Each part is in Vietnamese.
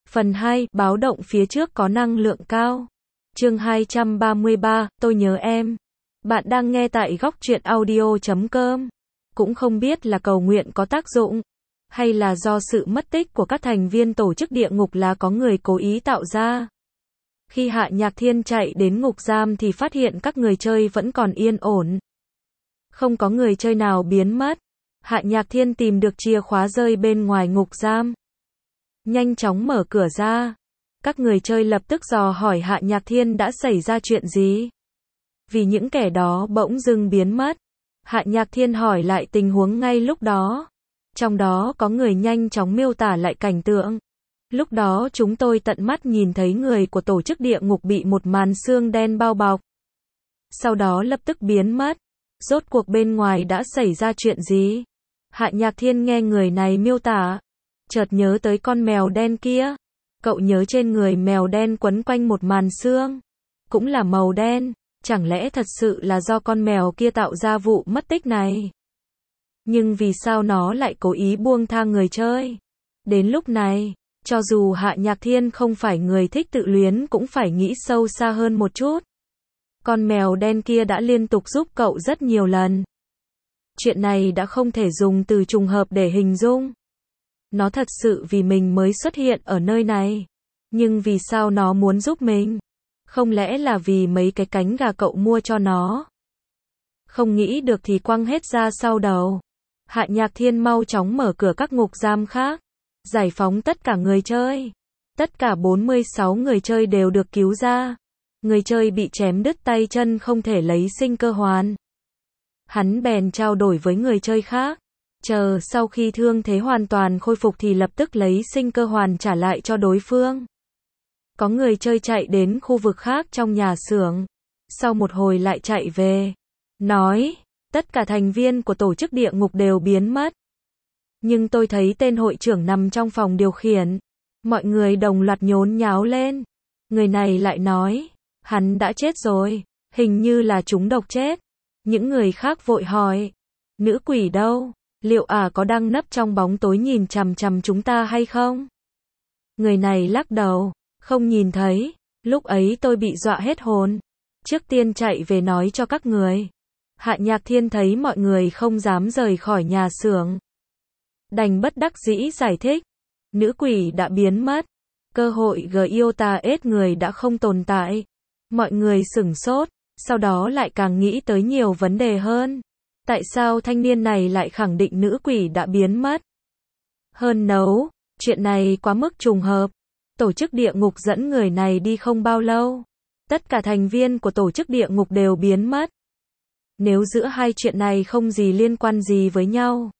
Phần 2, báo động phía trước có năng lượng cao. Chương 233, tôi nhớ em. Bạn đang nghe tại góc truyện audio.com. Cũng không biết là cầu nguyện có tác dụng, hay là do sự mất tích của các thành viên tổ chức địa ngục là có người cố ý tạo ra. Khi Hạ Nhạc Thiên chạy đến ngục giam thì phát hiện các người chơi vẫn còn yên ổn. Không có người chơi nào biến mất. Hạ Nhạc Thiên tìm được chìa khóa rơi bên ngoài ngục giam. Nhanh chóng mở cửa ra. Các người chơi lập tức dò hỏi Hạ Nhạc Thiên đã xảy ra chuyện gì. Vì những kẻ đó bỗng dưng biến mất. Hạ Nhạc Thiên hỏi lại tình huống ngay lúc đó. Trong đó có người nhanh chóng miêu tả lại cảnh tượng. Lúc đó chúng tôi tận mắt nhìn thấy người của tổ chức địa ngục bị một màn sương đen bao bọc. Sau đó lập tức biến mất. Rốt cuộc bên ngoài đã xảy ra chuyện gì? Hạ Nhạc Thiên nghe người này miêu tả, chợt nhớ tới con mèo đen kia. Cậu nhớ trên người mèo đen quấn quanh một màn sương, cũng là màu đen. Chẳng lẽ thật sự là do con mèo kia tạo ra vụ mất tích này? Nhưng vì sao nó lại cố ý buông tha người chơi? Đến lúc này, cho dù Hạ Nhạc Thiên không phải người thích tự luyến cũng phải nghĩ sâu xa hơn một chút. Con mèo đen kia đã liên tục giúp cậu rất nhiều lần. Chuyện này đã không thể dùng từ trùng hợp để hình dung. Nó thật sự vì mình mới xuất hiện ở nơi này. Nhưng vì sao nó muốn giúp mình? Không lẽ là vì mấy cái cánh gà cậu mua cho nó? Không nghĩ được thì quăng hết ra sau đầu. Hạ Nhạc Thiên mau chóng mở cửa các ngục giam khác, giải phóng tất cả người chơi. Tất cả 46 người chơi đều được cứu ra. Người chơi bị chém đứt tay chân không thể lấy sinh cơ hoàn. Hắn bèn trao đổi với người chơi khác. Chờ sau khi thương thế hoàn toàn khôi phục thì lập tức lấy sinh cơ hoàn trả lại cho đối phương. Có người chơi chạy đến khu vực khác trong nhà xưởng. Sau một hồi lại chạy về. Nói, tất cả thành viên của tổ chức địa ngục đều biến mất. Nhưng tôi thấy tên hội trưởng nằm trong phòng điều khiển. Mọi người đồng loạt nhốn nháo lên. Người này lại nói, hắn đã chết rồi, hình như là trúng độc chết. Những người khác vội hỏi, nữ quỷ đâu? Liệu có đang nấp trong bóng tối nhìn chằm chằm chúng ta hay không? Người này lắc đầu, không nhìn thấy. Lúc ấy tôi bị dọa hết hồn. Trước tiên chạy về nói cho các người. Hạ Nhạc Thiên thấy mọi người không dám rời khỏi nhà xưởng, đành bất đắc dĩ giải thích. Nữ quỷ đã biến mất. Cơ hội Giota-S người đã không tồn tại. Mọi người sửng sốt, sau đó lại càng nghĩ tới nhiều vấn đề hơn. Tại sao thanh niên này lại khẳng định nữ quỷ đã biến mất? Hơn nấu, chuyện này quá mức trùng hợp. Tổ chức địa ngục dẫn người này đi không bao lâu. Tất cả thành viên của tổ chức địa ngục đều biến mất. Nếu giữa hai chuyện này không gì liên quan gì với nhau,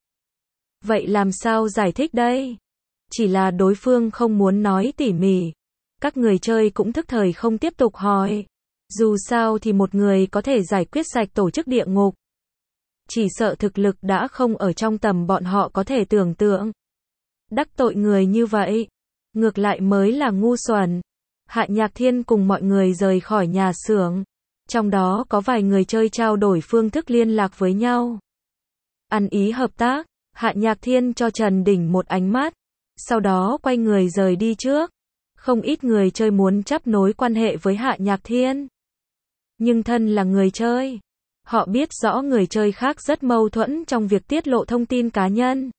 vậy làm sao giải thích đây? Chỉ là đối phương không muốn nói tỉ mỉ. Các người chơi cũng thức thời không tiếp tục hỏi. Dù sao thì một người có thể giải quyết sạch tổ chức địa ngục. Chỉ sợ thực lực đã không ở trong tầm bọn họ có thể tưởng tượng. Đắc tội người như vậy, ngược lại mới là ngu xuẩn. Hạ Nhạc Thiên cùng mọi người rời khỏi nhà xưởng. Trong đó có vài người chơi trao đổi phương thức liên lạc với nhau. Ăn ý hợp tác, Hạ Nhạc Thiên cho Trần Đỉnh một ánh mắt. Sau đó quay người rời đi trước. Không ít người chơi muốn chấp nối quan hệ với Hạ Nhạc Thiên. Nhưng thân là người chơi, họ biết rõ người chơi khác rất mâu thuẫn trong việc tiết lộ thông tin cá nhân.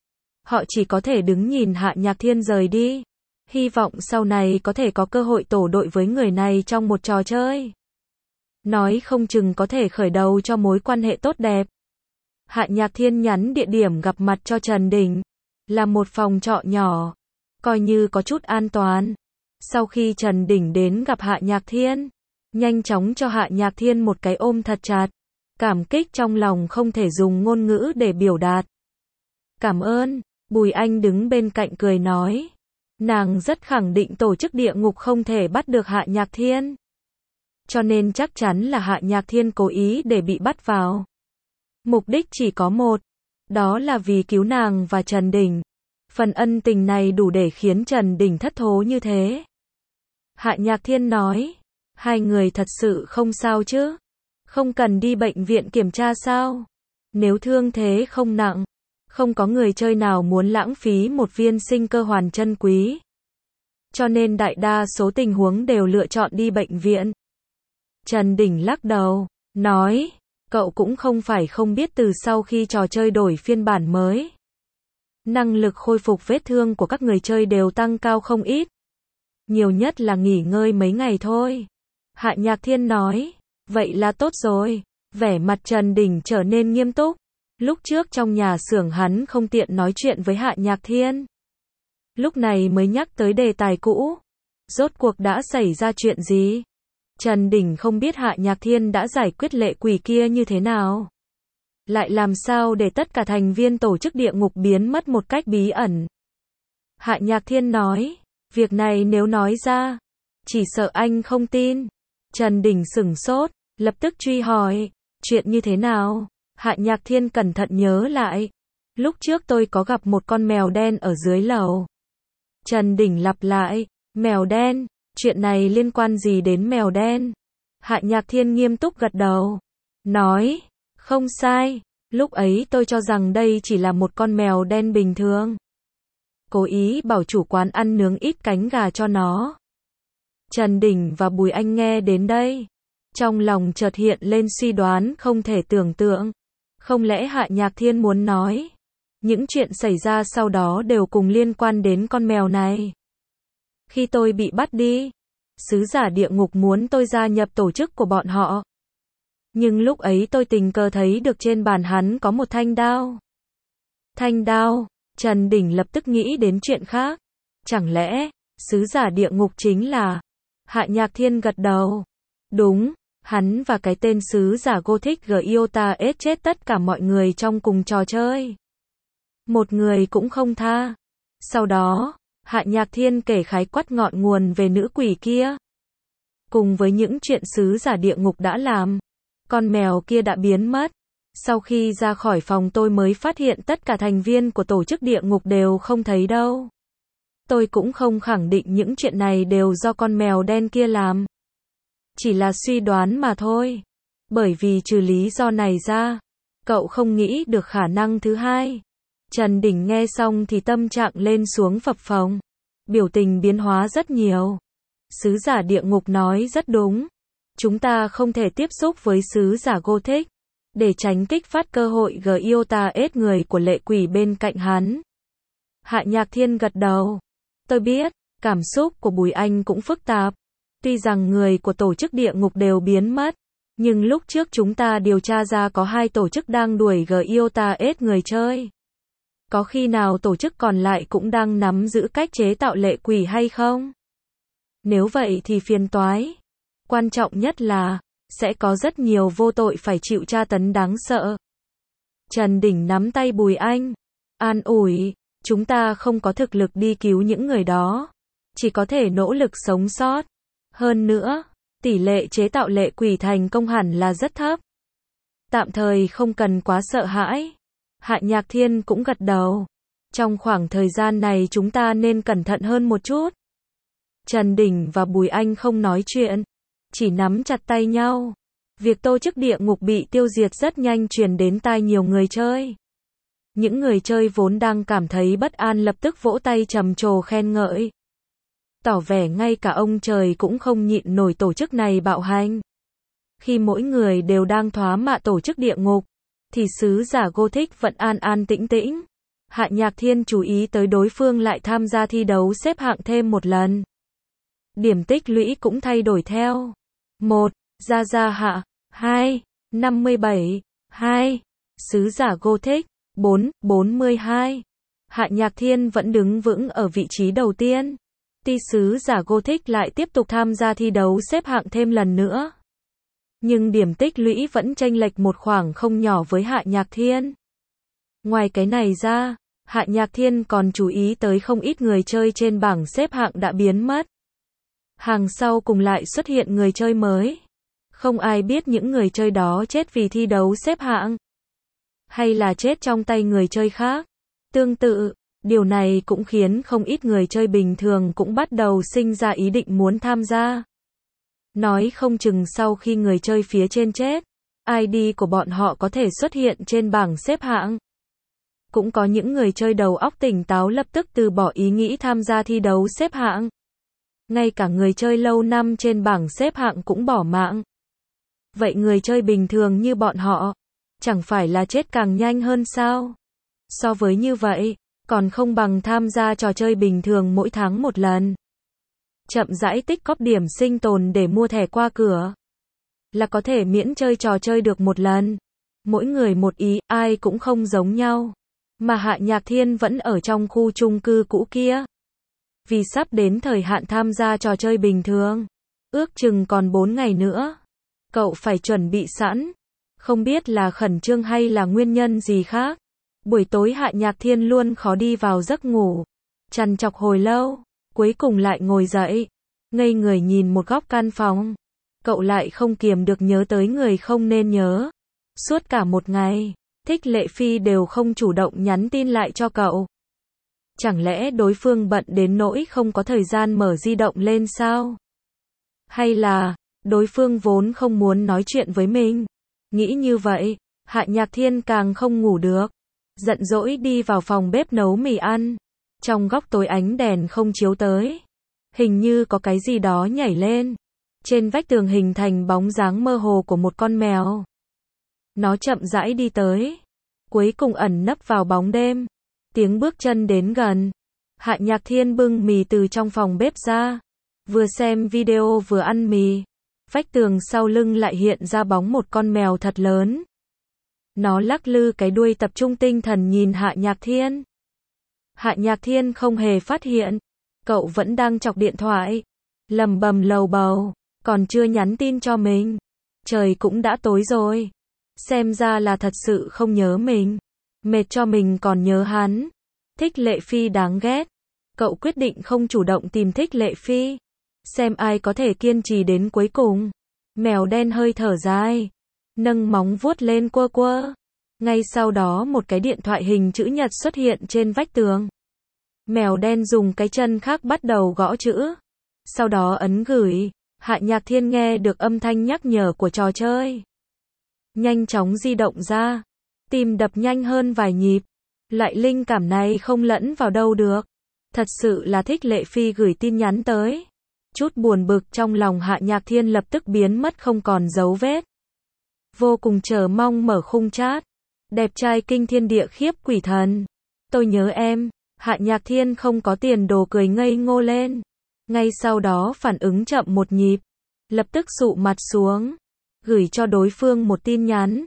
Họ chỉ có thể đứng nhìn Hạ Nhạc Thiên rời đi. Hy vọng sau này có thể có cơ hội tổ đội với người này trong một trò chơi. Nói không chừng có thể khởi đầu cho mối quan hệ tốt đẹp. Hạ Nhạc Thiên nhắn địa điểm gặp mặt cho Trần Đỉnh. Là một phòng trọ nhỏ, coi như có chút an toàn. Sau khi Trần Đỉnh đến gặp Hạ Nhạc Thiên, nhanh chóng cho Hạ Nhạc Thiên một cái ôm thật chặt. Cảm kích trong lòng không thể dùng ngôn ngữ để biểu đạt. Cảm ơn, Bùi Anh đứng bên cạnh cười nói. Nàng rất khẳng định tổ chức địa ngục không thể bắt được Hạ Nhạc Thiên. Cho nên chắc chắn là Hạ Nhạc Thiên cố ý để bị bắt vào. Mục đích chỉ có một, đó là vì cứu nàng và Trần Đỉnh. Phần ân tình này đủ để khiến Trần Đỉnh thất thố như thế. Hạ Nhạc Thiên nói, hai người thật sự không sao chứ? Không cần đi bệnh viện kiểm tra sao? Nếu thương thế không nặng, không có người chơi nào muốn lãng phí một viên sinh cơ hoàn chân quý. cho nên đại đa số tình huống đều lựa chọn đi bệnh viện. Trần Đình lắc đầu, nói, cậu cũng không phải không biết từ sau khi trò chơi đổi phiên bản mới, năng lực khôi phục vết thương của các người chơi đều tăng cao không ít. Nhiều nhất là nghỉ ngơi mấy ngày thôi. Hạ Nhạc Thiên nói, vậy là tốt rồi. Vẻ mặt Trần Đình trở nên nghiêm túc. Lúc trước trong nhà xưởng hắn không tiện nói chuyện với Hạ Nhạc Thiên. Lúc này mới nhắc tới đề tài cũ. Rốt cuộc đã xảy ra chuyện gì? Trần Đình không biết Hạ Nhạc Thiên đã giải quyết lệ quỷ kia như thế nào. Lại làm sao để tất cả thành viên tổ chức địa ngục biến mất một cách bí ẩn. Hạ Nhạc Thiên nói, việc này nếu nói ra, chỉ sợ anh không tin. Trần Đình sửng sốt, lập tức truy hỏi, chuyện như thế nào? Hạ Nhạc Thiên cẩn thận nhớ lại. Lúc trước tôi có gặp một con mèo đen ở dưới lầu. Trần Đình lặp lại, mèo đen, chuyện này liên quan gì đến mèo đen? Hạ Nhạc Thiên nghiêm túc gật đầu, nói, không sai, lúc ấy tôi cho rằng đây chỉ là một con mèo đen bình thường. Cố ý bảo chủ quán ăn nướng ít cánh gà cho nó. Trần Đình và Bùi Anh nghe đến đây, trong lòng chợt hiện lên suy đoán không thể tưởng tượng. Không lẽ Hạ Nhạc Thiên muốn nói, những chuyện xảy ra sau đó đều cùng liên quan đến con mèo này? Khi tôi bị bắt đi, sứ giả địa ngục muốn tôi gia nhập tổ chức của bọn họ. Nhưng lúc ấy tôi tình cờ thấy được trên bàn hắn có một thanh đao. Thanh đao, Trần Đình lập tức nghĩ đến chuyện khác. Chẳng lẽ, sứ giả địa ngục chính là... Hạ Nhạc Thiên gật đầu. Đúng, hắn và cái tên sứ giả Gothic Giota ết chết tất cả mọi người trong cùng trò chơi. Một người cũng không tha. Sau đó, Hạ Nhạc Thiên kể khái quát ngọn nguồn về nữ quỷ kia. Cùng với những chuyện sứ giả địa ngục đã làm, con mèo kia đã biến mất. Sau khi ra khỏi phòng tôi mới phát hiện tất cả thành viên của tổ chức địa ngục đều không thấy đâu. Tôi cũng không khẳng định những chuyện này đều do con mèo đen kia làm. Chỉ là suy đoán mà thôi. Bởi vì trừ lý do này ra, cậu không nghĩ được khả năng thứ hai. Trần Đình nghe xong thì tâm trạng lên xuống phập phồng. Biểu tình biến hóa rất nhiều. Sứ giả địa ngục nói rất đúng. Chúng ta không thể tiếp xúc với sứ giả Gothic, để tránh kích phát cơ hội Giota ết người của lệ quỷ bên cạnh hắn. Hạ Nhạc Thiên gật đầu. Tôi biết, cảm xúc của Bùi Anh cũng phức tạp. Tuy rằng người của tổ chức địa ngục đều biến mất, nhưng lúc trước chúng ta điều tra ra có 2 tổ chức đang đuổi Giota ết người chơi. Có khi nào tổ chức còn lại cũng đang nắm giữ cách chế tạo lệ quỷ hay không? Nếu vậy thì phiền toái. Quan trọng nhất là, sẽ có rất nhiều vô tội phải chịu tra tấn đáng sợ. Trần Đình nắm tay Bùi Anh, an ủi, chúng ta không có thực lực đi cứu những người đó, chỉ có thể nỗ lực sống sót. Hơn nữa, tỷ lệ chế tạo lệ quỷ thành công hẳn là rất thấp. Tạm thời không cần quá sợ hãi. Hạ Nhạc Thiên cũng gật đầu. Trong khoảng thời gian này chúng ta nên cẩn thận hơn một chút. Trần Đình và Bùi Anh không nói chuyện, chỉ nắm chặt tay nhau. Việc tổ chức địa ngục bị tiêu diệt rất nhanh truyền đến tai nhiều người chơi. Những người chơi vốn đang cảm thấy bất an lập tức vỗ tay trầm trồ khen ngợi. Tỏ vẻ ngay cả ông trời cũng không nhịn nổi tổ chức này bạo hành. Khi mỗi người đều đang thoá mạ tổ chức địa ngục, thì sứ giả Gothic vẫn an an tĩnh tĩnh. Hạ Nhạc Thiên chú ý tới đối phương lại tham gia thi đấu xếp hạng thêm một lần. Điểm tích lũy cũng thay đổi theo. 1. Gia Gia Hạ. 2. 57. 2. Sứ giả Gothic. 4. 42. Hạ Nhạc Thiên vẫn đứng vững ở vị trí đầu tiên. Tuy sứ giả Gothic lại tiếp tục tham gia thi đấu xếp hạng thêm lần nữa, nhưng điểm tích lũy vẫn chênh lệch một khoảng không nhỏ với Hạ Nhạc Thiên. Ngoài cái này ra, Hạ Nhạc Thiên còn chú ý tới không ít người chơi trên bảng xếp hạng đã biến mất. Hàng sau cùng lại xuất hiện người chơi mới. Không ai biết những người chơi đó chết vì thi đấu xếp hạng, hay là chết trong tay người chơi khác. Tương tự, điều này cũng khiến không ít người chơi bình thường cũng bắt đầu sinh ra ý định muốn tham gia. Nói không chừng sau khi người chơi phía trên chết, ID của bọn họ có thể xuất hiện trên bảng xếp hạng. Cũng có những người chơi đầu óc tỉnh táo lập tức từ bỏ ý nghĩ tham gia thi đấu xếp hạng. ngay cả người chơi lâu năm trên bảng xếp hạng cũng bỏ mạng. Vậy người chơi bình thường như bọn họ, chẳng phải là chết càng nhanh hơn sao? So với như vậy, còn không bằng tham gia trò chơi bình thường mỗi tháng một lần. Chậm rãi tích cóp điểm sinh tồn để mua thẻ qua cửa. Là có thể miễn chơi trò chơi được một lần. Mỗi người một ý, ai cũng không giống nhau. Mà Hạ Nhạc Thiên vẫn ở trong khu chung cư cũ kia. Vì sắp đến thời hạn tham gia trò chơi bình thường. Ước chừng còn 4 ngày nữa. Cậu phải chuẩn bị sẵn. Không biết là khẩn trương hay là nguyên nhân gì khác. Buổi tối Hạ Nhạc Thiên luôn khó đi vào giấc ngủ. Trằn trọc hồi lâu, cuối cùng lại ngồi dậy. Ngây người nhìn một góc căn phòng. Cậu lại không kiềm được nhớ tới người không nên nhớ. Suốt cả một ngày, Thích Lệ Phi đều không chủ động nhắn tin lại cho cậu. Chẳng lẽ đối phương bận đến nỗi không có thời gian mở di động lên sao? Hay là, đối phương vốn không muốn nói chuyện với mình? Nghĩ như vậy, Hạ Nhạc Thiên càng không ngủ được. Giận dỗi đi vào phòng bếp nấu mì ăn. Trong góc tối ánh đèn không chiếu tới. Hình như có cái gì đó nhảy lên. Trên vách tường hình thành bóng dáng mơ hồ của một con mèo. Nó chậm rãi đi tới. Cuối cùng ẩn nấp vào bóng đêm. Tiếng bước chân đến gần. Hạ Nhạc Thiên bưng mì từ trong phòng bếp ra. Vừa xem video vừa ăn mì. Vách tường sau lưng lại hiện ra bóng một con mèo thật lớn. Nó lắc lư cái đuôi tập trung tinh thần nhìn Hạ Nhạc Thiên. Hạ Nhạc Thiên không hề phát hiện. Cậu vẫn đang chọc điện thoại. Lầm bầm lầu bầu. Còn chưa nhắn tin cho mình. Trời cũng đã tối rồi. Xem ra là thật sự không nhớ mình. Mệt cho mình còn nhớ hắn. Thích Lệ Phi đáng ghét. Cậu quyết định không chủ động tìm Thích Lệ Phi. Xem ai có thể kiên trì đến cuối cùng. Mèo đen hơi thở dài. Nâng móng vuốt lên quơ quơ. Ngay sau đó một cái điện thoại hình chữ nhật xuất hiện trên vách tường. Mèo đen dùng cái chân khác bắt đầu gõ chữ. Sau đó ấn gửi. Hạ Nhạc Thiên nghe được âm thanh nhắc nhở của trò chơi. Nhanh chóng di động ra. Tim đập nhanh hơn vài nhịp. Loại linh cảm này không lẫn vào đâu được. Thật sự là Thích Lệ Phi gửi tin nhắn tới. Chút buồn bực trong lòng Hạ Nhạc Thiên lập tức biến mất không còn dấu vết. Vô cùng chờ mong mở khung chat. Đẹp trai kinh thiên địa khiếp quỷ thần. Tôi nhớ em. Hạ Nhạc Thiên không có tiền đồ cười ngây ngô lên. Ngay sau đó phản ứng chậm một nhịp. Lập tức sụ mặt xuống. Gửi cho đối phương một tin nhắn.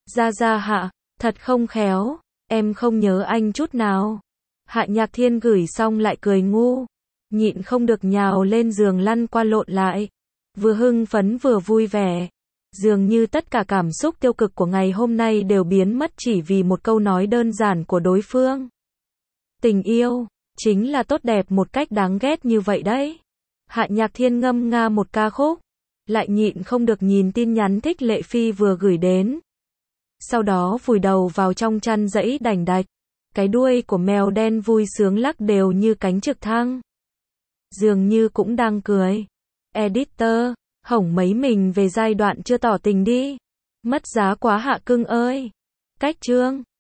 Ra Hạ, thật không khéo. Em không nhớ anh chút nào. Hạ Nhạc Thiên gửi xong lại cười ngu. Nhịn không được nhào lên giường lăn qua lộn lại. Vừa hưng phấn vừa vui vẻ. Dường như tất cả cảm xúc tiêu cực của ngày hôm nay đều biến mất chỉ vì một câu nói đơn giản của đối phương. Tình yêu, chính là tốt đẹp một cách đáng ghét như vậy đấy. Hạ Nhạc Thiên ngâm nga một ca khúc. Lại nhịn không được nhìn tin nhắn Thích Lệ Phi vừa gửi đến. Sau đó vùi đầu vào trong chăn dãy đành đạch. Cái đuôi của mèo đen vui sướng lắc đều như cánh trực thăng. Dường như cũng đang cười. Editor, hổng mấy mình về giai đoạn chưa tỏ tình đi. Mất giá quá Hạ cưng ơi. Cách chương